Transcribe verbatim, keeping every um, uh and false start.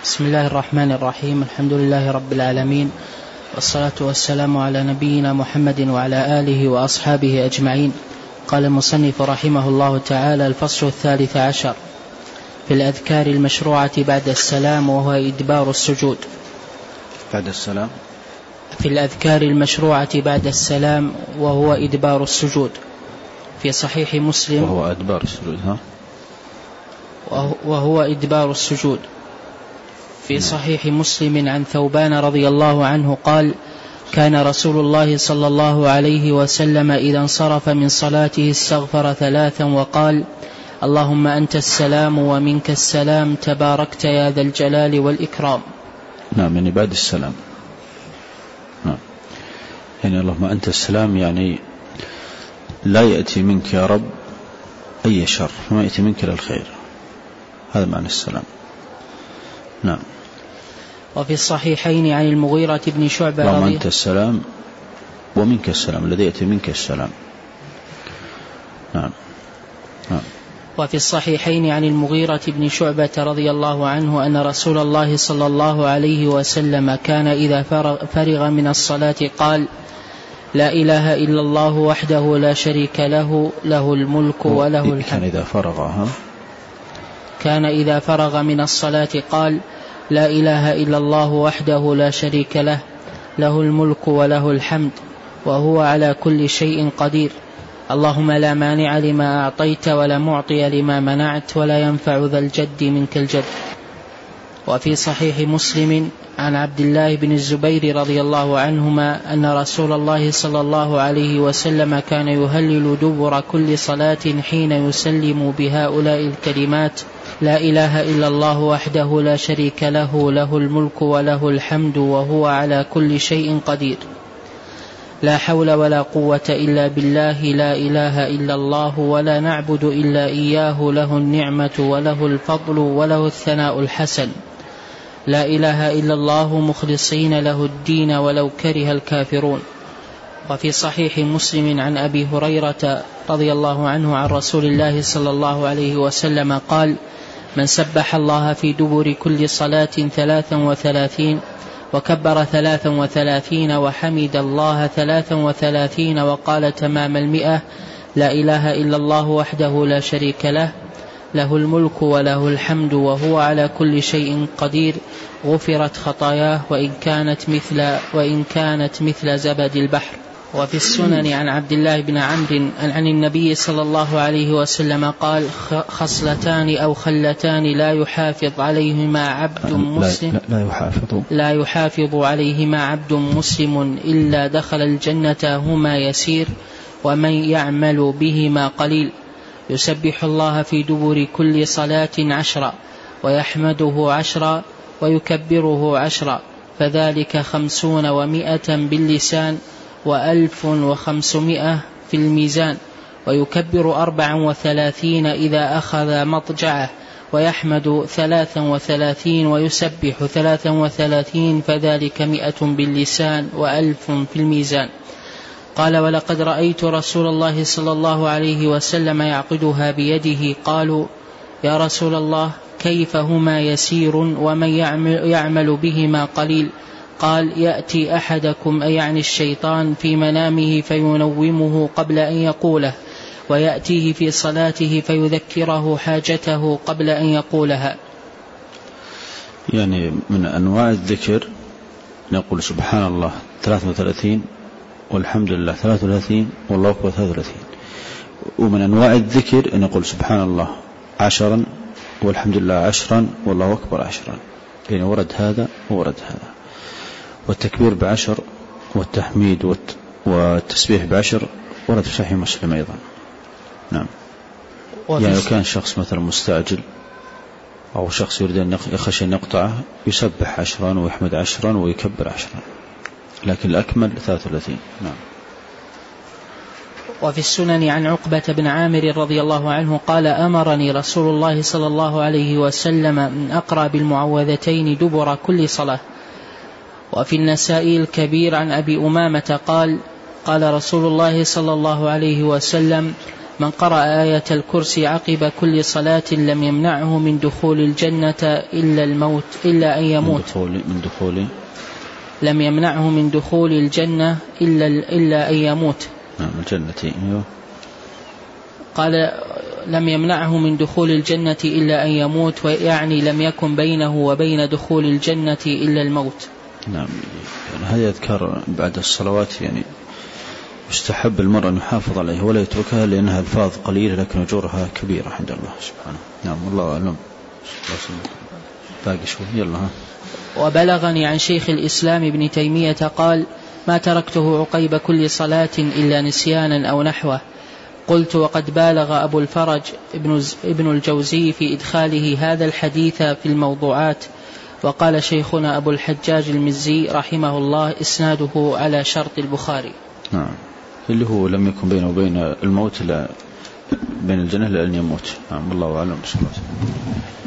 بسم الله الرحمن الرحيم. الحمد لله رب العالمين، والصلاة والسلام على نبينا محمد وعلى آله وأصحابه أجمعين. قال المصنف رحمه الله تعالى: الفصل الثالث عشر في الأذكار المشروعة بعد السلام، وهو إدبار السجود. بعد السلام في الأذكار المشروعة بعد السلام وهو إدبار السجود. في صحيح مسلم وهو إدبار السجود ها وهو إدبار السجود في صحيح مسلم عن ثوبان رضي الله عنه قال: كان رسول الله صلى الله عليه وسلم إذا انصرف من صلاته استغفر ثلاثا وقال: اللهم أنت السلام ومنك السلام تباركت يا ذا الجلال والإكرام. نعم، يعني بعد السلام. نعم، يعني اللهم أنت السلام، يعني لا يأتي منك يا رب أي شر، ما يأتي منك إلا الخير، هذا معنى السلام. نعم. وفي الصحيحين عن المغيرة بن شعبة اللهم أنت السلام ومنك السلام، الذي يأتي منك السلام. نعم. نعم. وفي الصحيحين عن المغيرة بن شعبة رضي الله عنه أن رسول الله صلى الله عليه وسلم كان إذا فرغ من الصلاة قال: لا إله إلا الله وحده لا شريك له، له الملك وله الحمد. كان إذا فرغ ها؟ كان إذا فرغ من الصلاة قال: لا إله إلا الله وحده لا شريك له، له الملك وله الحمد وهو على كل شيء قدير. اللهم لا مانع لما أعطيت ولا معطي لما منعت ولا ينفع ذا الجد منك الجد. وفي صحيح مسلم عن عبد الله بن الزبير رضي الله عنهما أن رسول الله صلى الله عليه وسلم كان يهلل دبر كل صلاة حين يسلم بهؤلاء الكلمات: لا إله إلا الله وحده لا شريك له، له الملك وله الحمد وهو على كل شيء قدير. لا حول ولا قوة إلا بالله، لا إله إلا الله ولا نعبد إلا إياه، له النعمة وله الفضل وله الثناء الحسن. لا إله إلا الله مخلصين له الدين ولو كره الكافرون. وفي صحيح مسلم عن أبي هريرة رضي الله عنه عن رسول الله صلى الله عليه وسلم قال: من سبح الله في دبر كل صلاة ثلاثا وثلاثين وكبر ثلاثا وثلاثين وحمد الله ثلاثا وثلاثين وقال تمام المئة: لا إله إلا الله وحده لا شريك له، له الملك وله الحمد وهو على كل شيء قدير، غفرت خطاياه وإن كانت مثل, وإن كانت مثل زبد البحر. وفي السنن عن عبد الله بن عمرو عن النبي صلى الله عليه وسلم قال: خصلتان أو خلتان لا يحافظ عليهما عبد مسلم لا, لا, يحافظ لا يحافظ عليهما عبد مسلم إلا دخل الجنة، هما يسير ومن يعمل بهما قليل. يسبح الله في دبر كل صلاة عشرا، ويحمده عشرا، ويكبره عشرا، فذلك خمسون ومائة باللسان وألف وخمسمائة في الميزان. ويكبر أربعا وثلاثين إذا أخذ مضجعه، ويحمد ثلاثا وثلاثين، ويسبح ثلاثا وثلاثين، فذلك مئة باللسان وألف في الميزان. قال: ولقد رأيت رسول الله صلى الله عليه وسلم يعقدها بيده. قالوا: يا رسول الله كيف هما يسير ومن يعمل, يعمل بهما قليل؟ قال: يأتي أحدكم أي يعني الشيطان في منامه فينومه قبل أن يقوله، ويأتيه في صلاته فيذكره حاجته قبل أن يقولها. يعني من أنواع الذكر نقول سبحان الله ثلاثة وثلاثين، والحمد لله ثلاثة وثلاثين، والله أكبر ثلاثة وثلاثين. ومن أنواع الذكر أن يقول سبحان الله عشرا، والحمد لله عشرا، والله أكبر عشرا. يعني ورد هذا وورد هذا. والتكبير بعشر، والتحميد والتسبيح بعشر، ورد في صحيح مسلم أيضا. نعم. يعني لو كان شخص مثلا مستعجل أو شخص يريد أن يخشى أن يقطعه، يسبح عشرا ويحمد عشرا ويكبر عشرا، لكن الأكمل ثلاثة وثلاثين. نعم. وفي السنن عن عقبة بن عامر رضي الله عنه قال: أمرني رسول الله صلى الله عليه وسلم أن أقرأ بالمعوذتين دبر كل صلاة. وفي النسائي الكبير عن أبي أمامة قال: قال رسول الله صلى الله عليه وسلم: من قرأ آية الكرسي عقب كل صلاة لم يمنعه من دخول الجنة إلا الموت إلا أن يموت من دخول, من دخول لم يمنعه من دخول الجنة إلا, إلا أن يموت. نعم الجنة أيوه. قال لم يمنعه من دخول الجنة إلا أن يموت، ويعني لم يكن بينه وبين دخول الجنة إلا الموت. نعم يعني هذا يذكر بعد الصلوات، يعني يستحب المرء أن يحافظ عليه ولا يتركها لأنها ألفاظ قليلة لكن أجورها كبيرة عند الله سبحانه. نعم والله أعلم. باقي شوي يلا ها. وبلغني عن شيخ الإسلام ابن تيمية قال ما تركته عقيب كل صلاة إلا نسيانا أو نحوه. قلت وقد بالغ أبو الفرج ابن الجوزي في إدخاله هذا الحديث في الموضوعات. وقال شيخنا أبو الحجاج المزي رحمه الله إسناده على شرط البخاري. نعم اللي هو لم يكن بينه وبين الموت لا بين الجنة لأن يموت. نعم الله أعلم.